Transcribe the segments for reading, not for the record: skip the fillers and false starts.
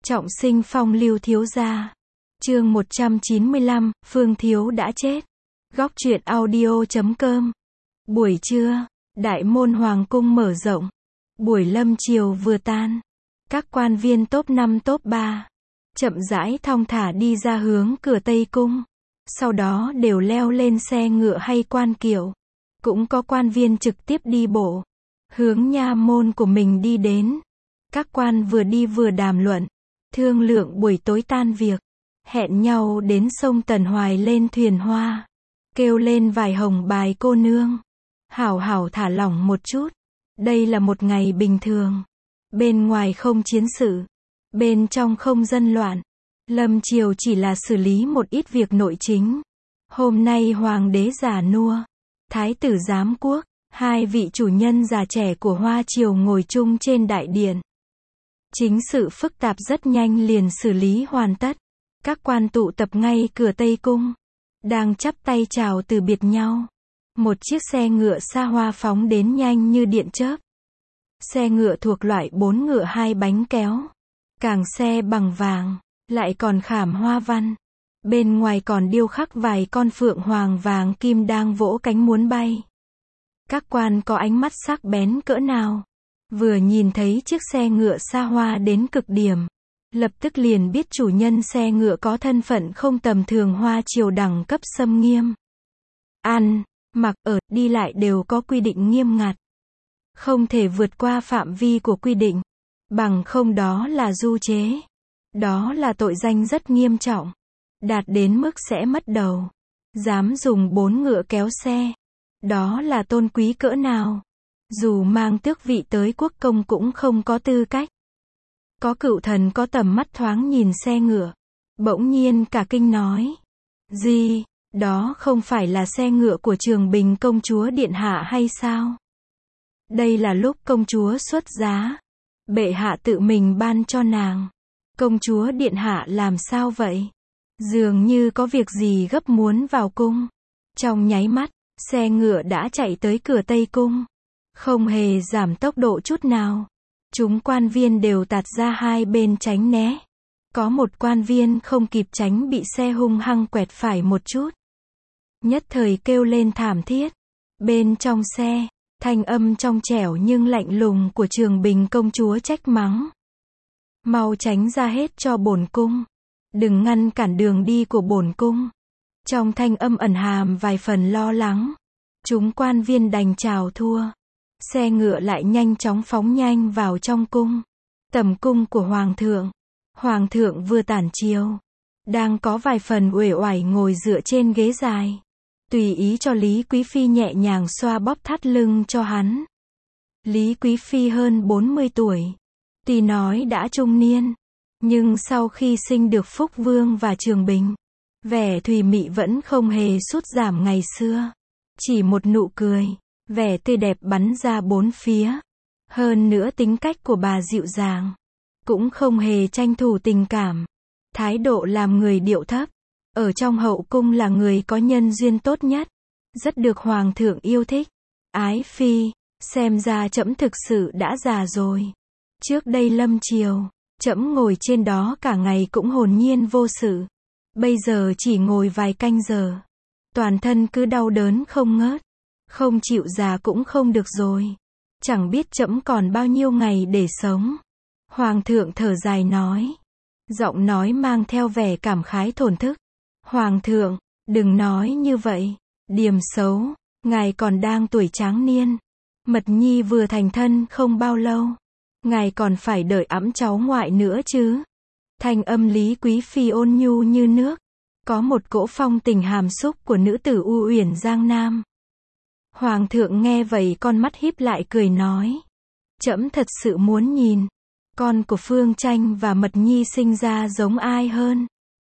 Trọng sinh phong lưu thiếu gia. Chương 195, Phương Thiếu đã chết. Góc truyện audio.com. Buổi trưa, đại môn hoàng cung mở rộng. Buổi lâm chiều vừa tan. Các quan viên top 5 top 3 chậm rãi thong thả đi ra hướng cửa Tây Cung. Sau đó đều leo lên xe ngựa hay quan kiệu. Cũng có quan viên trực tiếp đi bộ, hướng nha môn của mình đi đến. Các quan vừa đi vừa đàm luận, thương lượng buổi tối tan việc, hẹn nhau đến sông Tần Hoài lên thuyền hoa, kêu lên vài hồng bài cô nương, hảo hảo thả lỏng một chút. Đây là một ngày bình thường, bên ngoài không chiến sự, bên trong không dân loạn. Lâm chiều chỉ là xử lý một ít việc nội chính. Hôm nay hoàng đế già nua, thái tử giám quốc, hai vị chủ nhân già trẻ của Hoa Triều ngồi chung trên đại điện. Chính sự phức tạp rất nhanh liền xử lý hoàn tất. Các quan tụ tập ngay cửa Tây Cung, đang chắp tay chào từ biệt nhau. Một chiếc xe ngựa xa hoa phóng đến nhanh như điện chớp. Xe ngựa thuộc loại 4 ngựa 2 bánh kéo. Càng xe bằng vàng, lại còn khảm hoa văn. Bên ngoài còn điêu khắc vài con phượng hoàng vàng kim đang vỗ cánh muốn bay. Các quan có ánh mắt sắc bén cỡ nào, vừa nhìn thấy chiếc xe ngựa xa hoa đến cực điểm, lập tức liền biết chủ nhân xe ngựa có thân phận không tầm thường. Hoa Triều đẳng cấp xâm nghiêm. Ăn, mặc, ở, đi lại đều có quy định nghiêm ngặt. Không thể vượt qua phạm vi của quy định. Bằng không đó là du chế. Đó là tội danh rất nghiêm trọng. Đạt đến mức sẽ mất đầu. Dám dùng 4 ngựa kéo xe. Đó là tôn quý cỡ nào. Dù mang tước vị tới quốc công cũng không có tư cách. Có cựu thần có tầm mắt thoáng nhìn xe ngựa, bỗng nhiên cả kinh nói. Gì, đó không phải là xe ngựa của Trường Bình công chúa điện hạ hay sao? Đây là lúc công chúa xuất giá. Bệ hạ tự mình ban cho nàng. Công chúa điện hạ làm sao vậy? Dường như có việc gì gấp muốn vào cung. Trong nháy mắt, xe ngựa đã chạy tới cửa Tây Cung. Không hề giảm tốc độ chút nào. Chúng quan viên đều tạt ra hai bên tránh né. Có một quan viên không kịp tránh bị xe hung hăng quẹt phải một chút. Nhất thời kêu lên thảm thiết. Bên trong xe, thanh âm trong trẻo nhưng lạnh lùng của Trường Bình công chúa trách mắng. Mau tránh ra hết cho bổn cung. Đừng ngăn cản đường đi của bổn cung. Trong thanh âm ẩn hàm vài phần lo lắng. Chúng quan viên đành chào thua. Xe ngựa lại nhanh chóng phóng nhanh vào trong cung. Tầm cung của hoàng thượng. Hoàng thượng vừa tản chiều, đang có vài phần uể oải ngồi dựa trên ghế dài. Tùy ý cho Lý Quý Phi nhẹ nhàng xoa bóp thắt lưng cho hắn. Lý Quý Phi hơn 40 tuổi. Tuy nói đã trung niên, nhưng sau khi sinh được Phúc Vương và Trường Bình, vẻ thùy mị vẫn không hề sút giảm ngày xưa. Chỉ một nụ cười, vẻ tươi đẹp bắn ra bốn phía. Hơn nữa tính cách của bà dịu dàng, cũng không hề tranh thủ tình cảm. Thái độ làm người điệu thấp. Ở trong hậu cung là người có nhân duyên tốt nhất. Rất được hoàng thượng yêu thích. Ái phi, xem ra trẫm thực sự đã già rồi. Trước đây lâm chiều, trẫm ngồi trên đó cả ngày cũng hồn nhiên vô sự. Bây giờ chỉ ngồi vài canh giờ, toàn thân cứ đau đớn không ngớt. Không chịu già cũng không được rồi. Chẳng biết trẫm còn bao nhiêu ngày để sống. Hoàng thượng thở dài nói. Giọng nói mang theo vẻ cảm khái thổn thức. Hoàng thượng, đừng nói như vậy. Điềm xấu, ngài còn đang tuổi tráng niên. Mật nhi vừa thành thân không bao lâu. Ngài còn phải đợi ẵm cháu ngoại nữa chứ. Thanh âm Lý Quý Phi ôn nhu như nước. Có một cỗ phong tình hàm xúc của nữ tử U Uyển Giang Nam. Hoàng thượng nghe vậy con mắt híp lại cười nói. Trẫm thật sự muốn nhìn. Con của Phương Tranh và Mật Nhi sinh ra giống ai hơn?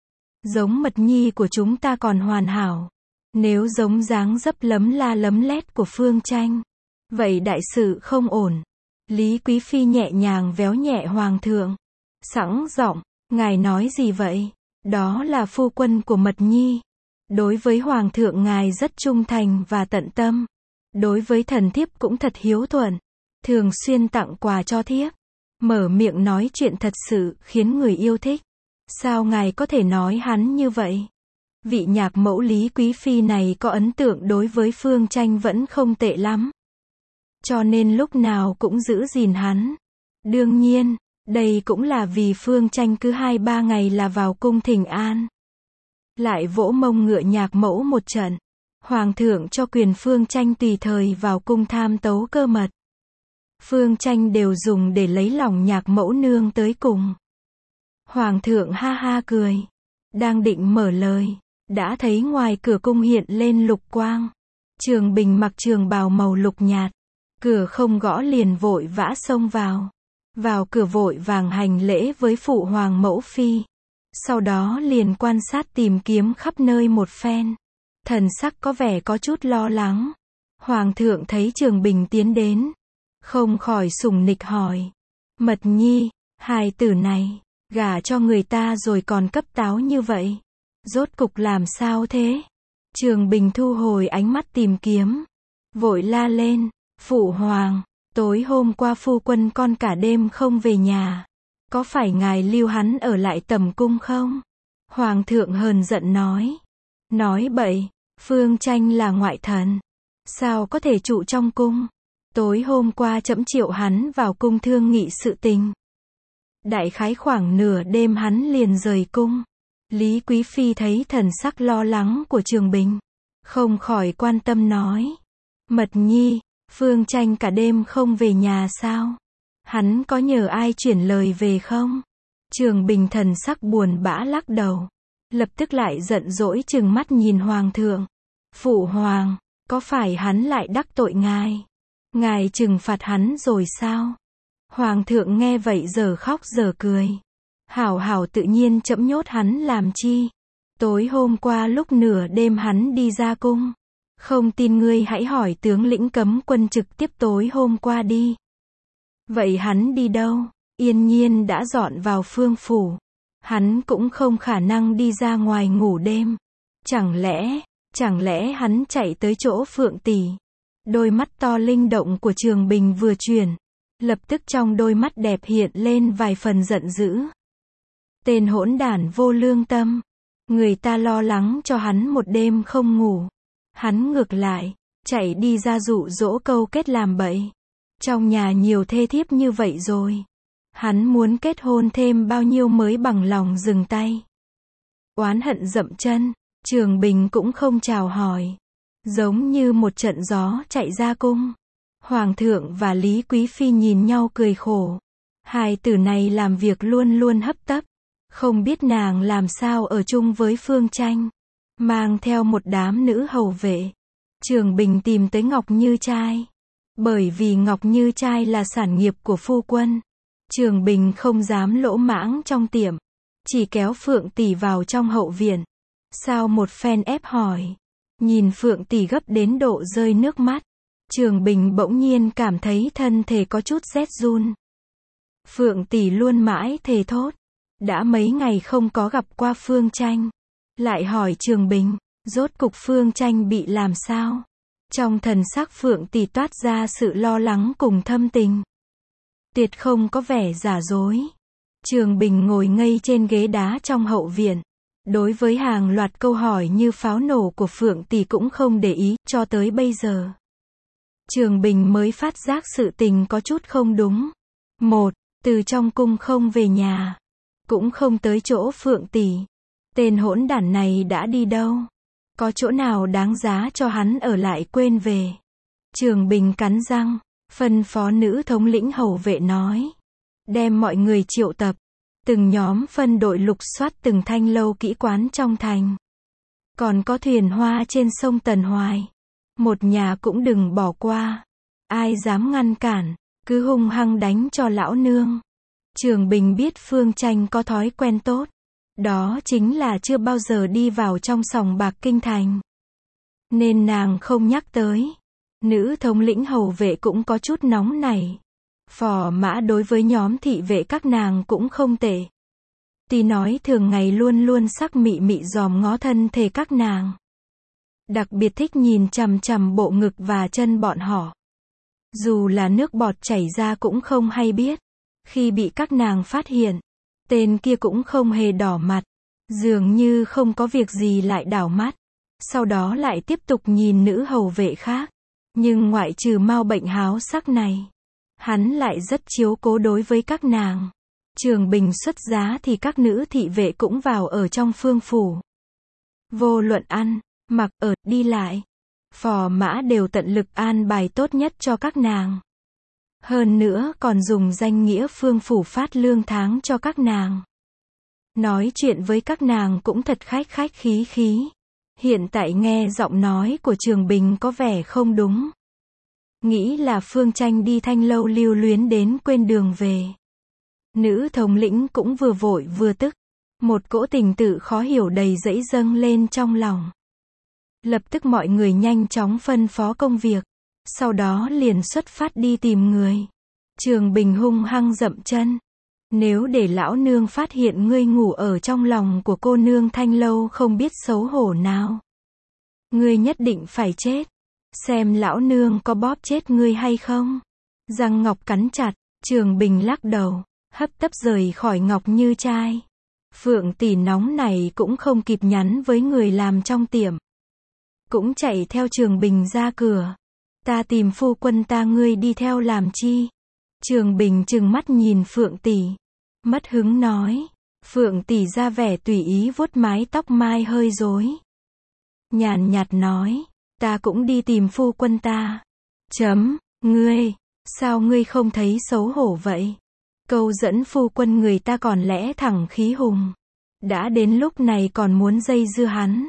Giống Mật Nhi của chúng ta còn hoàn hảo. Nếu giống dáng dấp lấm la lấm lét của Phương Tranh, vậy đại sự không ổn. Lý Quý Phi nhẹ nhàng véo nhẹ hoàng thượng. Sẵn giọng, ngài nói gì vậy? Đó là phu quân của Mật Nhi. Đối với hoàng thượng ngài rất trung thành và tận tâm. Đối với thần thiếp cũng thật hiếu thuận. Thường xuyên tặng quà cho thiếp. mở miệng nói chuyện thật sự khiến người yêu thích. Sao ngài có thể nói hắn như vậy? Vị nhạc mẫu Lý Quý Phi này có ấn tượng đối với Phương Tranh vẫn không tệ lắm. Cho nên lúc nào cũng giữ gìn hắn. Đương nhiên, đây cũng là vì Phương Tranh cứ 2-3 ngày là vào cung thỉnh an. Lại vỗ mông ngựa nhạc mẫu một trận. Hoàng thượng cho quyền Phương Tranh tùy thời vào cung tham tấu cơ mật. Phương Tranh đều dùng để lấy lòng nhạc mẫu nương tới cùng. Hoàng thượng ha ha cười. Đang định mở lời, đã thấy ngoài cửa cung hiện lên lục quang. Trường Bình mặc trường bào màu lục nhạt. Cửa không gõ liền vội vã xông vào. Vào cửa vội vàng hành lễ với phụ hoàng mẫu phi. Sau đó liền quan sát tìm kiếm khắp nơi một phen. Thần sắc có vẻ có chút lo lắng. Hoàng thượng thấy Trường Bình tiến đến. Không khỏi sủng nịch hỏi. Mật nhi, hài tử này, gả cho người ta rồi còn cấp táo như vậy. Rốt cục làm sao thế? Trường Bình thu hồi ánh mắt tìm kiếm. Vội la lên. Phụ hoàng, tối hôm qua phu quân con cả đêm không về nhà. Có phải ngài lưu hắn ở lại tầm cung không? Hoàng thượng hờn giận nói. Nói bậy, Phương Tranh là ngoại thần. Sao có thể trụ trong cung? Tối hôm qua trẫm triệu hắn vào cung thương nghị sự tình. Đại khái khoảng nửa đêm hắn liền rời cung. Lý Quý Phi thấy thần sắc lo lắng của Trường Bình. Không khỏi quan tâm nói. Mật nhi, Phương Tranh cả đêm không về nhà sao? Hắn có nhờ ai chuyển lời về không? Trường Bình thần sắc buồn bã lắc đầu. Lập tức lại giận dỗi trừng mắt nhìn Hoàng thượng. Phụ hoàng, có phải hắn lại đắc tội ngài? Ngài trừng phạt hắn rồi sao? Hoàng thượng nghe vậy giờ khóc giờ cười. Hảo hảo tự nhiên trẫm nhốt hắn làm chi? Tối hôm qua lúc nửa đêm hắn đi ra cung. Không tin ngươi hãy hỏi tướng lĩnh cấm quân trực tiếp tối hôm qua đi. Vậy hắn đi đâu? Yên nhiên đã dọn vào phương phủ. Hắn cũng không khả năng đi ra ngoài ngủ đêm. Chẳng lẽ hắn chạy tới chỗ Phượng tỷ? Đôi mắt to linh động của Trường Bình vừa chuyển. Lập tức trong đôi mắt đẹp hiện lên vài phần giận dữ. Tên hỗn đản vô lương tâm. Người ta lo lắng cho hắn một đêm không ngủ. Hắn ngược lại, chạy đi ra dụ dỗ câu kết làm bậy. Trong nhà nhiều thê thiếp như vậy rồi. Hắn muốn kết hôn thêm bao nhiêu mới bằng lòng dừng tay. Oán hận dậm chân, Trường Bình cũng không chào hỏi. Giống như một trận gió chạy ra cung. Hoàng thượng và Lý Quý Phi nhìn nhau cười khổ. Hài tử này làm việc luôn luôn hấp tấp. Không biết nàng làm sao ở chung với Phương Tranh. Mang theo một đám nữ hầu vệ. Trường Bình tìm tới Ngọc Như Trai. Bởi vì Ngọc Như Trai là sản nghiệp của phu quân. Trường Bình không dám lỗ mãng trong tiệm. Chỉ kéo Phượng tỷ vào trong hậu viện. Sao một phen ép hỏi. Nhìn Phượng tỷ gấp đến độ rơi nước mắt. Trường Bình bỗng nhiên cảm thấy thân thể có chút rét run. Phượng tỷ luôn mãi thề thốt. Đã mấy ngày không có gặp qua Phương Tranh. Lại hỏi Trường Bình, rốt cục Phương Tranh bị làm sao? Trong thần sắc Phượng tỷ toát ra sự lo lắng cùng thâm tình. Tuyệt không có vẻ giả dối. Trường Bình ngồi ngây trên ghế đá trong hậu viện. Đối với hàng loạt câu hỏi như pháo nổ của Phượng tỷ cũng không để ý, cho tới bây giờ. Trường Bình mới phát giác sự tình có chút không đúng. Một, từ trong cung không về nhà. Cũng không tới chỗ Phượng tỷ. Tên hỗn đản này đã đi đâu? Có chỗ nào đáng giá cho hắn ở lại quên về? Trường Bình cắn răng, phân phó nữ thống lĩnh hầu vệ nói. Đem mọi người triệu tập. Từng nhóm phân đội lục soát từng thanh lâu kỹ quán trong thành. Còn có thuyền hoa trên sông Tần Hoài. Một nhà cũng đừng bỏ qua. Ai dám ngăn cản, cứ hung hăng đánh cho lão nương. Trường Bình biết Phương Tranh có thói quen tốt. Đó chính là chưa bao giờ đi vào trong sòng bạc kinh thành. Nên nàng không nhắc tới. Nữ thống lĩnh hầu vệ cũng có chút nóng nảy. Phò mã đối với nhóm thị vệ các nàng cũng không tệ. Tuy nói thường ngày luôn luôn sắc mị mị dòm ngó thân thể các nàng. Đặc biệt thích nhìn chằm chằm bộ ngực và chân bọn họ. Dù là nước bọt chảy ra cũng không hay biết. Khi bị các nàng phát hiện, tên kia cũng không hề đỏ mặt, dường như không có việc gì lại đảo mắt, sau đó lại tiếp tục nhìn nữ hầu vệ khác. Nhưng ngoại trừ mau bệnh háo sắc này, hắn lại rất chiếu cố đối với các nàng. Trường Bình xuất giá thì các nữ thị vệ cũng vào ở trong phương phủ. Vô luận ăn, mặc, ở, đi lại, phò mã đều tận lực an bài tốt nhất cho các nàng. Hơn nữa còn dùng danh nghĩa phương phủ phát lương tháng cho các nàng. Nói chuyện với các nàng cũng thật khách khách khí khí. Hiện tại nghe giọng nói của Trường Bình có vẻ không đúng. Nghĩ là Phương Tranh đi Thanh Lâu lưu luyến đến quên đường về. Nữ thống lĩnh cũng vừa vội vừa tức. Một cỗ tình tự khó hiểu đầy dẫy dâng lên trong lòng. Lập tức mọi người nhanh chóng phân phó công việc. Sau đó liền xuất phát đi tìm người. Trường Bình hung hăng dậm chân. Nếu để lão nương phát hiện ngươi ngủ ở trong lòng của cô nương Thanh Lâu không biết xấu hổ nào, ngươi nhất định phải chết. Xem lão nương có bóp chết ngươi hay không. Răng Ngọc cắn chặt, Trường Bình lắc đầu, hấp tấp rời khỏi Ngọc Như Trai. Phượng tỷ nóng này cũng không kịp nhắn với người làm trong tiệm, cũng chạy theo Trường Bình ra cửa. Ta tìm phu quân ta, ngươi đi theo làm chi? Trường Bình trừng mắt nhìn Phượng tỷ, mất hứng nói. Phượng tỷ ra vẻ tùy ý vuốt mái tóc mai hơi rối, nhàn nhạt nói, ta cũng đi tìm phu quân ta. Ngươi, sao ngươi không thấy xấu hổ vậy? Câu dẫn phu quân người ta còn lẽ thẳng khí hùng. Đã đến lúc này còn muốn dây dưa hắn.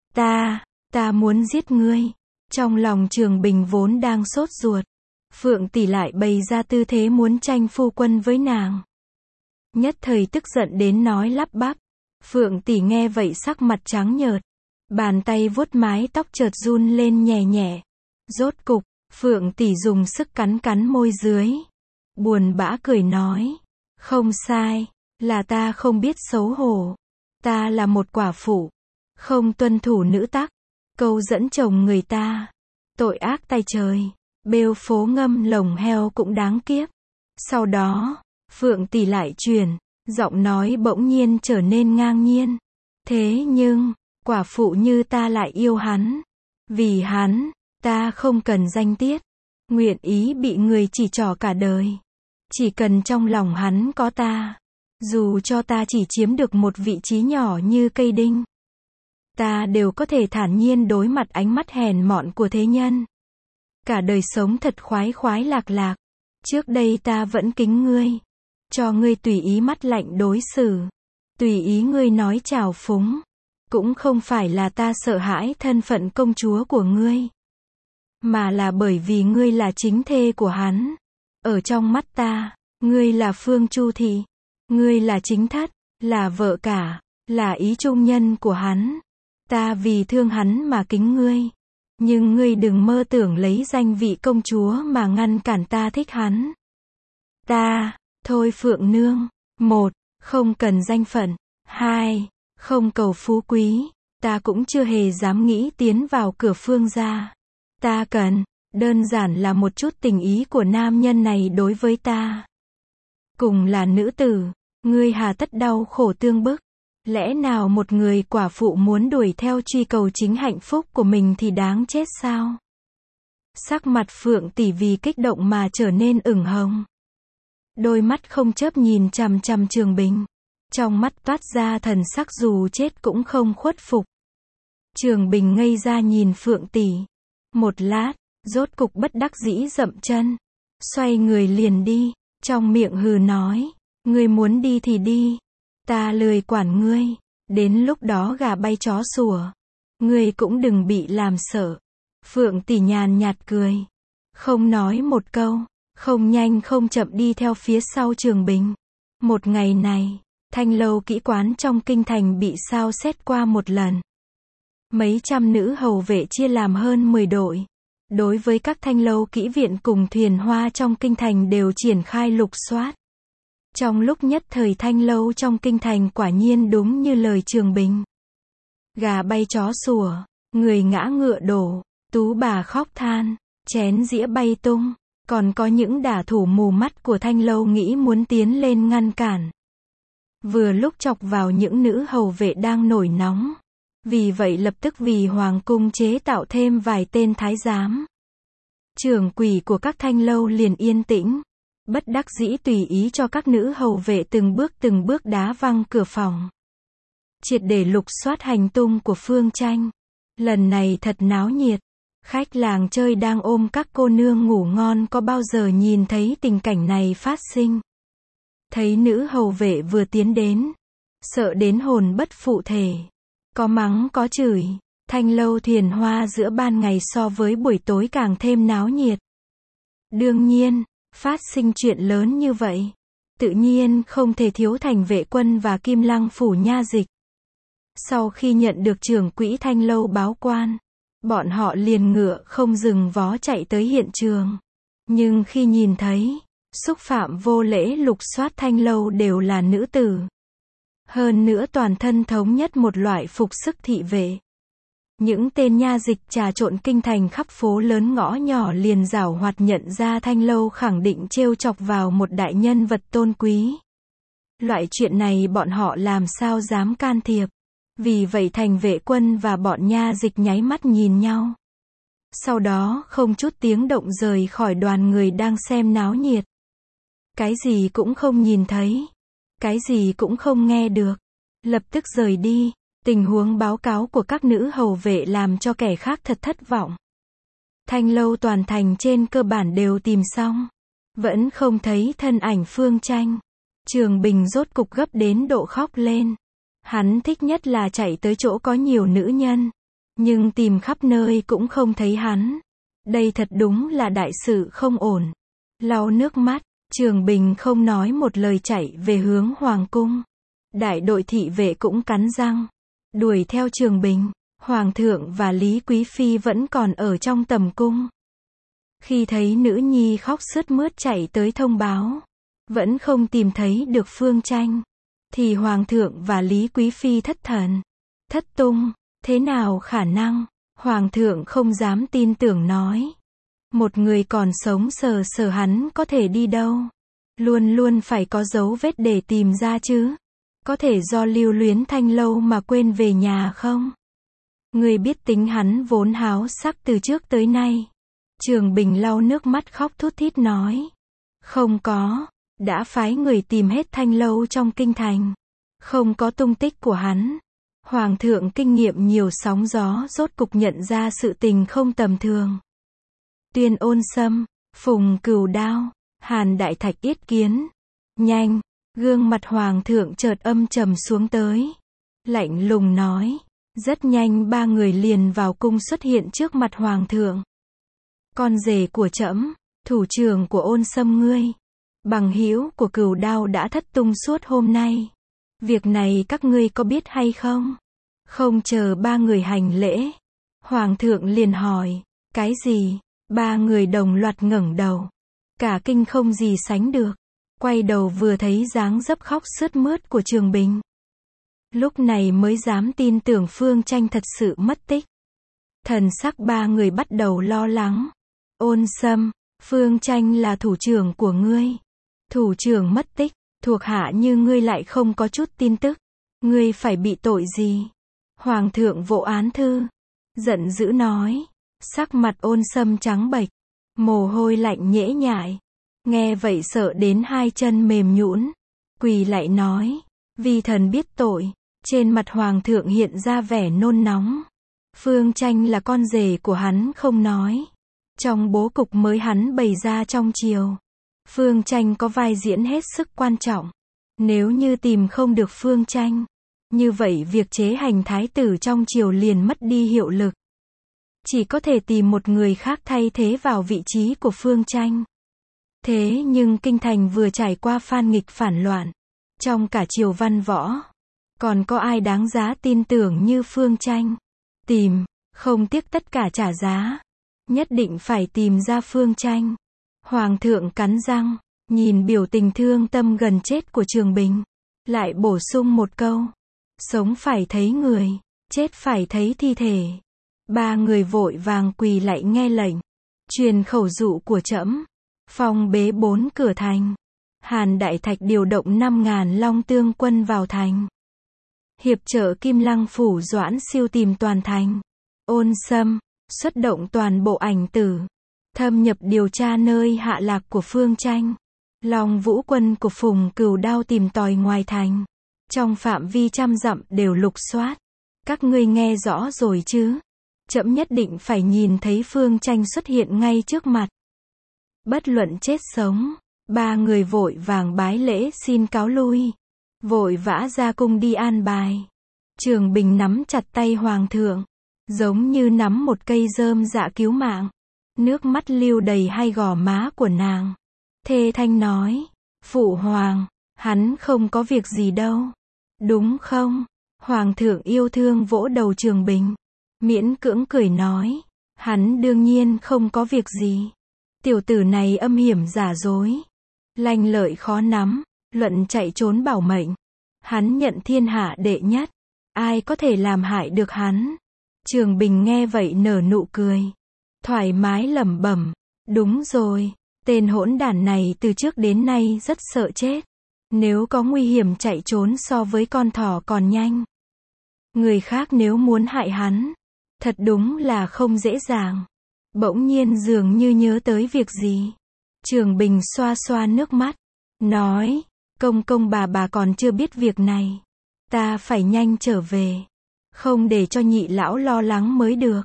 Ta muốn giết ngươi. Trong lòng Trường Bình vốn đang sốt ruột. Phượng tỷ lại bày ra tư thế muốn tranh phu quân với nàng. Nhất thời tức giận đến nói lắp bắp. Phượng tỷ nghe vậy sắc mặt trắng nhợt. Bàn tay vuốt mái tóc chợt run lên nhẹ nhẹ. Rốt cục, Phượng tỷ dùng sức cắn cắn môi dưới. Buồn bã cười nói. Không sai, là ta không biết xấu hổ. Ta là một quả phụ, không tuân thủ nữ tắc, câu dẫn chồng người ta. Tội ác tay trời, bêu phố ngâm lồng heo cũng đáng kiếp. Sau đó, Phượng tỷ lại chuyển, giọng nói bỗng nhiên trở nên ngang nhiên. Thế nhưng, quả phụ như ta lại yêu hắn. Vì hắn, ta không cần danh tiết, nguyện ý bị người chỉ trỏ cả đời. Chỉ cần trong lòng hắn có ta, dù cho ta chỉ chiếm được một vị trí nhỏ như cây đinh, ta đều có thể thản nhiên đối mặt ánh mắt hèn mọn của thế nhân. Cả đời sống thật khoái khoái lạc lạc. Trước đây ta vẫn kính ngươi, cho ngươi tùy ý mắt lạnh đối xử, tùy ý ngươi nói trào phúng. Cũng không phải là ta sợ hãi thân phận công chúa của ngươi, mà là bởi vì ngươi là chính thê của hắn. Ở trong mắt ta, ngươi là Phương Chu Thị, ngươi là chính thất, là vợ cả, là ý trung nhân của hắn. Ta vì thương hắn mà kính ngươi. Nhưng ngươi đừng mơ tưởng lấy danh vị công chúa mà ngăn cản ta thích hắn. Thôi Phượng nương, 1. Không cần danh phận, 2. Không cầu phú quý, ta cũng chưa hề dám nghĩ tiến vào cửa Phương gia. Ta cần, đơn giản là một chút tình ý của nam nhân này đối với ta. Cùng là nữ tử, ngươi hà tất đau khổ tương bức. Lẽ nào một người quả phụ muốn đuổi theo truy cầu chính hạnh phúc của mình thì đáng chết sao? Sắc mặt Phượng tỷ vì kích động mà trở nên ửng hồng. Đôi mắt không chớp nhìn chằm chằm Trường Bình. Trong mắt toát ra thần sắc dù chết cũng không khuất phục. Trường Bình ngây ra nhìn Phượng tỷ. Một lát, rốt cục bất đắc dĩ dậm chân. Xoay người liền đi, trong miệng hừ nói. Ngươi muốn đi thì đi. Ta lười quản ngươi. Đến lúc đó gà bay chó sủa, ngươi cũng đừng bị làm sợ. Phượng tỷ nhàn nhạt cười, không nói một câu, không nhanh không chậm đi theo phía sau Trường Bình. Một ngày này, Thanh Lâu kỹ quán trong kinh thành bị sao xét qua một lần. Mấy trăm nữ hầu vệ chia làm hơn 10 đội. Đối với các thanh lâu kỹ viện cùng thuyền hoa trong kinh thành đều triển khai lục soát. Trong lúc nhất thời thanh lâu trong kinh thành quả nhiên đúng như lời Trường Bình. Gà bay chó sủa, người ngã ngựa đổ, tú bà khóc than, chén dĩa bay tung. Còn có những đả thủ mù mắt của Thanh Lâu nghĩ muốn tiến lên ngăn cản. Vừa lúc chọc vào những nữ hầu vệ đang nổi nóng. Vì vậy lập tức vì hoàng cung chế tạo thêm vài tên thái giám. Trưởng quỷ của các Thanh Lâu liền yên tĩnh. Bất đắc dĩ tùy ý cho các nữ hầu vệ từng bước đá văng cửa phòng. Triệt để lục soát hành tung của Phương Tranh. Lần này thật náo nhiệt. Khách làng chơi đang ôm các cô nương ngủ ngon có bao giờ nhìn thấy tình cảnh này phát sinh. Thấy nữ hầu vệ vừa tiến đến. Sợ đến hồn bất phụ thể. Có mắng có chửi. Thanh Lâu thuyền hoa giữa ban ngày so với buổi tối càng thêm náo nhiệt. Đương nhiên, phát sinh chuyện lớn như vậy. Tự nhiên không thể thiếu Thành Vệ Quân và Kim Lăng Phủ Nha Dịch. Sau khi nhận được trưởng quỹ Thanh Lâu báo quan, bọn họ liền ngựa không dừng vó chạy tới hiện trường. Nhưng khi nhìn thấy, xúc phạm vô lễ lục soát Thanh Lâu đều là nữ tử. Hơn nữa toàn thân thống nhất một loại phục sức thị vệ. Những tên nha dịch trà trộn kinh thành khắp phố lớn ngõ nhỏ liền giảo hoạt nhận ra Thanh Lâu khẳng định trêu chọc vào một đại nhân vật tôn quý. Loại chuyện này bọn họ làm sao dám can thiệp. Vì vậy Thành Vệ Quân và bọn nha dịch nháy mắt nhìn nhau. Sau đó không chút tiếng động rời khỏi đoàn người đang xem náo nhiệt. Cái gì cũng không nhìn thấy. Cái gì cũng không nghe được. Lập tức rời đi. Tình huống báo cáo của các nữ hầu vệ làm cho kẻ khác thật thất vọng. Thanh Lâu toàn thành trên cơ bản đều tìm xong. Vẫn không thấy thân ảnh Phương Tranh. Trường Bình rốt cục gấp đến độ khóc lên. Hắn thích nhất là chạy tới chỗ có nhiều nữ nhân. Nhưng tìm khắp nơi cũng không thấy hắn. Đây thật đúng là đại sự không ổn. Lau nước mắt, Trường Bình không nói một lời chạy về hướng Hoàng cung. Đại đội thị vệ cũng cắn răng. Đuổi theo Trường Bình. Hoàng thượng và Lý Quý Phi vẫn còn ở trong tầm cung. Khi thấy nữ nhi khóc sướt mướt chạy tới thông báo. Vẫn không tìm thấy được Phương Tranh. Thì Hoàng thượng và Lý Quý Phi thất thần. Thất tung. Thế nào khả năng? Hoàng thượng không dám tin tưởng nói. Một người còn sống sờ sờ hắn có thể đi đâu? Luôn luôn phải có dấu vết để tìm ra chứ. Có thể do lưu luyến Thanh Lâu mà quên về nhà không? Người biết tính hắn vốn háo sắc từ trước tới nay. Trường Bình lau nước mắt khóc thút thít nói. Không có. Đã phái người tìm hết Thanh Lâu trong kinh thành. Không có tung tích của hắn. Hoàng thượng kinh nghiệm nhiều sóng gió rốt cục nhận ra sự tình không tầm thường. Tuyên Ôn Sâm, Phùng Cửu Đao, Hàn Đại Thạch yết kiến. Nhanh, gương mặt Hoàng thượng chợt âm trầm xuống tới. Lạnh lùng nói. Rất nhanh ba người liền vào cung xuất hiện trước mặt Hoàng thượng. Con rể của trẫm, thủ trưởng của Ôn Sâm ngươi. Bằng hữu của Cửu Đao đã thất tung suốt hôm nay. Việc này các ngươi có biết hay không? Không chờ ba người hành lễ. Hoàng thượng liền hỏi. Cái gì? Ba người đồng loạt ngẩng đầu. Cả kinh không gì sánh được. Quay đầu vừa thấy dáng dấp khóc sướt mướt của Trường Bình. Lúc này mới dám tin tưởng Phương Tranh thật sự mất tích. Thần sắc ba người bắt đầu lo lắng. Ôn Sâm, Phương Tranh là thủ trưởng của ngươi. Thủ trưởng mất tích, thuộc hạ như ngươi lại không có chút tin tức. Ngươi phải bị tội gì? Hoàng thượng vỗ án thư. Giận dữ nói. Sắc mặt Ôn Sâm trắng bệch. Mồ hôi lạnh nhễ nhại. Nghe vậy sợ đến hai chân mềm nhũn. Quỳ lại nói. Vi thần biết tội. Trên mặt Hoàng thượng hiện ra vẻ nôn nóng. Phương Tranh là con rể của hắn không nói. Trong bố cục mới hắn bày ra trong triều. Phương Tranh có vai diễn hết sức quan trọng. Nếu như tìm không được Phương Tranh, như vậy việc chế hành thái tử trong triều liền mất đi hiệu lực. Chỉ có thể tìm một người khác thay thế vào vị trí của Phương Tranh. Thế nhưng kinh thành vừa trải qua phan nghịch phản loạn. Trong cả triều văn võ, còn có ai đáng giá tin tưởng như Phương Tranh? Tìm, không tiếc tất cả trả giá. Nhất định phải tìm ra Phương Tranh. Hoàng thượng cắn răng, nhìn biểu tình thương tâm gần chết của Trường Bình. Lại bổ sung một câu. Sống phải thấy người, chết phải thấy thi thể. Ba người vội vàng quỳ lại nghe lệnh. Truyền khẩu dụ của trẫm. Phong bế 4 cửa thành. Hàn Đại Thạch điều động 5.000 Long Tương quân vào thành. Hiệp trợ Kim Lăng phủ Doãn Siêu tìm toàn thành. Ôn Sâm, xuất động toàn bộ ảnh tử. Thâm nhập điều tra nơi hạ lạc của Phương Tranh. Long Vũ quân của Phùng Cửu Đao tìm tòi ngoài thành. Trong phạm vi trăm dặm đều lục soát. Các ngươi nghe rõ rồi chứ? Trẫm nhất định phải nhìn thấy Phương Tranh xuất hiện ngay trước mặt. Bất luận chết sống. 3 người vội vàng bái lễ xin cáo lui. Vội vã ra cung đi an bài. Trường Bình nắm chặt tay hoàng thượng. Giống như nắm một cây rơm dạ cứu mạng. Nước mắt lưu đầy hai gò má của nàng. Thê thanh nói. Phụ hoàng, hắn không có việc gì đâu. Đúng không? Hoàng thượng yêu thương vỗ đầu Trường Bình. Miễn cưỡng cười nói. Hắn đương nhiên không có việc gì. Tiểu tử này âm hiểm giả dối. Lanh lợi khó nắm. Luận chạy trốn bảo mệnh. Hắn nhận thiên hạ đệ nhất. Ai có thể làm hại được hắn? Trường Bình nghe vậy nở nụ cười. Thoải mái lẩm bẩm. Đúng rồi. Tên hỗn đản này từ trước đến nay rất sợ chết. Nếu có nguy hiểm chạy trốn so với con thỏ còn nhanh. Người khác nếu muốn hại hắn. Thật đúng là không dễ dàng. Bỗng nhiên dường như nhớ tới việc gì. Trường Bình xoa xoa nước mắt. Nói. Công công bà còn chưa biết việc này. Ta phải nhanh trở về. Không để cho nhị lão lo lắng mới được.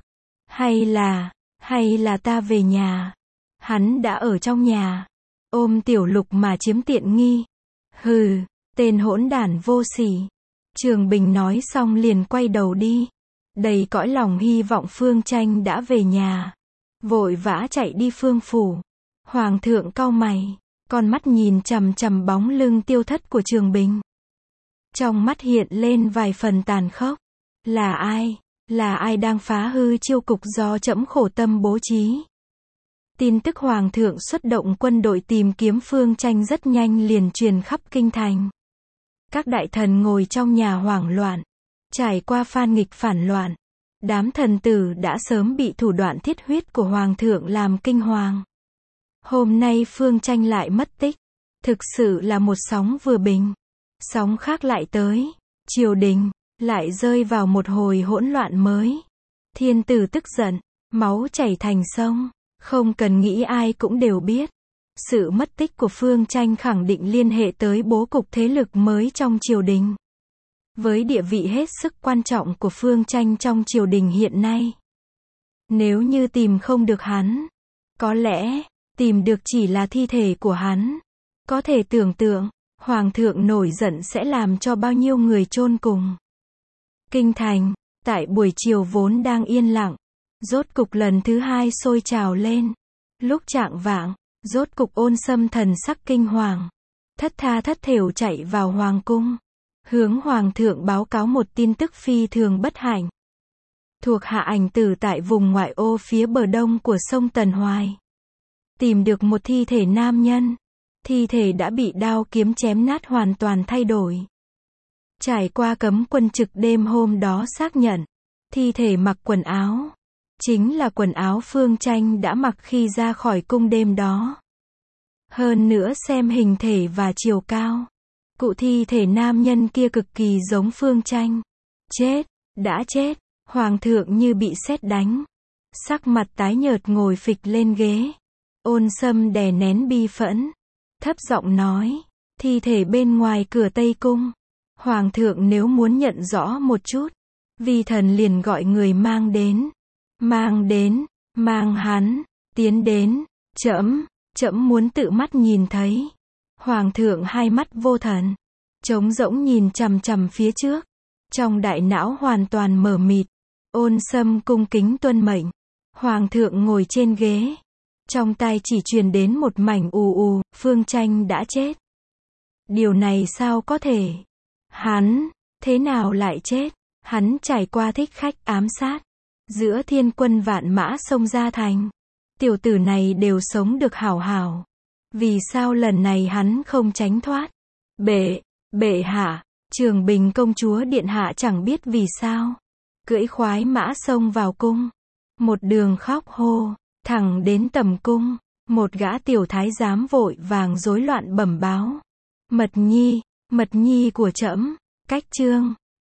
Hay là ta về nhà. Hắn đã ở trong nhà. Ôm Tiểu Lục mà chiếm tiện nghi. Hừ, tên hỗn đản vô sỉ. Trường Bình nói xong liền quay đầu đi. Đầy cõi lòng hy vọng Phương Tranh đã về nhà. Vội vã chạy đi Phương phủ. Hoàng thượng cau mày. Con mắt nhìn chằm chằm bóng lưng tiêu thất của Trường Bình. Trong mắt hiện lên vài phần tàn khốc. Là ai? Là ai đang phá hư chiêu cục do trẫm khổ tâm bố trí? Tin tức Hoàng thượng xuất động quân đội tìm kiếm Phương Tranh rất nhanh liền truyền khắp kinh thành. Các đại thần ngồi trong nhà hoảng loạn. Trải qua phan nghịch phản loạn. Đám thần tử đã sớm bị thủ đoạn thiết huyết của Hoàng thượng làm kinh hoàng. Hôm nay Phương Tranh lại mất tích. Thực sự là một sóng vừa bình. Sóng khác lại tới. Triều đình lại rơi vào một hồi hỗn loạn mới. Thiên tử tức giận. Máu chảy thành sông. Không cần nghĩ ai cũng đều biết. Sự mất tích của Phương Tranh khẳng định liên hệ tới bố cục thế lực mới trong triều đình. Với địa vị hết sức quan trọng của Phương Tranh trong triều đình hiện nay. Nếu như tìm không được hắn, có lẽ, tìm được chỉ là thi thể của hắn. Có thể tưởng tượng, Hoàng thượng nổi giận sẽ làm cho bao nhiêu người chôn cùng. Kinh thành, tại buổi chiều vốn đang yên lặng. Rốt cục lần thứ hai sôi trào lên. Lúc chạng vạng, rốt cục Ôn Sâm thần sắc kinh hoàng. Thất tha thất thểu chạy vào hoàng cung. Hướng hoàng thượng báo cáo một tin tức phi thường bất hạnh. Thuộc hạ ảnh tử tại vùng ngoại ô phía bờ đông của sông Tần Hoài. Tìm được một thi thể nam nhân. Thi thể đã bị đao kiếm chém nát hoàn toàn thay đổi. Trải qua cấm quân trực đêm hôm đó xác nhận. Thi thể mặc quần áo. Chính là quần áo Phương Tranh đã mặc khi ra khỏi cung đêm đó. Hơn nữa xem hình thể và chiều cao. Cụ thi thể nam nhân kia cực kỳ giống Phương Tranh. Chết, đã chết. Hoàng thượng như bị sét đánh. Sắc mặt tái nhợt ngồi phịch lên ghế. Ôn Sâm đè nén bi phẫn. Thấp giọng nói. Thi thể bên ngoài cửa Tây Cung. Hoàng thượng nếu muốn nhận rõ một chút. Vi thần liền gọi người mang đến. Mang hắn, tiến đến. Trẫm muốn tự mắt nhìn thấy. Hoàng thượng hai mắt vô thần. Trống rỗng nhìn chằm chằm phía trước. Trong đại não hoàn toàn mờ mịt. Ôn Sâm cung kính tuân mệnh. Hoàng thượng ngồi trên ghế. Trong tai chỉ truyền đến một mảnh ù ù, Phương Tranh đã chết. Điều này sao có thể? Hắn, thế nào lại chết? Hắn trải qua thích khách ám sát. Giữa thiên quân vạn mã xông ra thành. Tiểu tử này đều sống được hảo hảo. Vì sao lần này hắn không tránh thoát? Bệ hạ, Trường Bình công chúa điện hạ chẳng biết vì sao. Cưỡi khoái mã xông vào cung. Một đường khóc hô, thẳng đến tầm cung. Một gã tiểu thái giám vội vàng rối loạn bẩm báo. Mật nhi của trẫm, cách chương.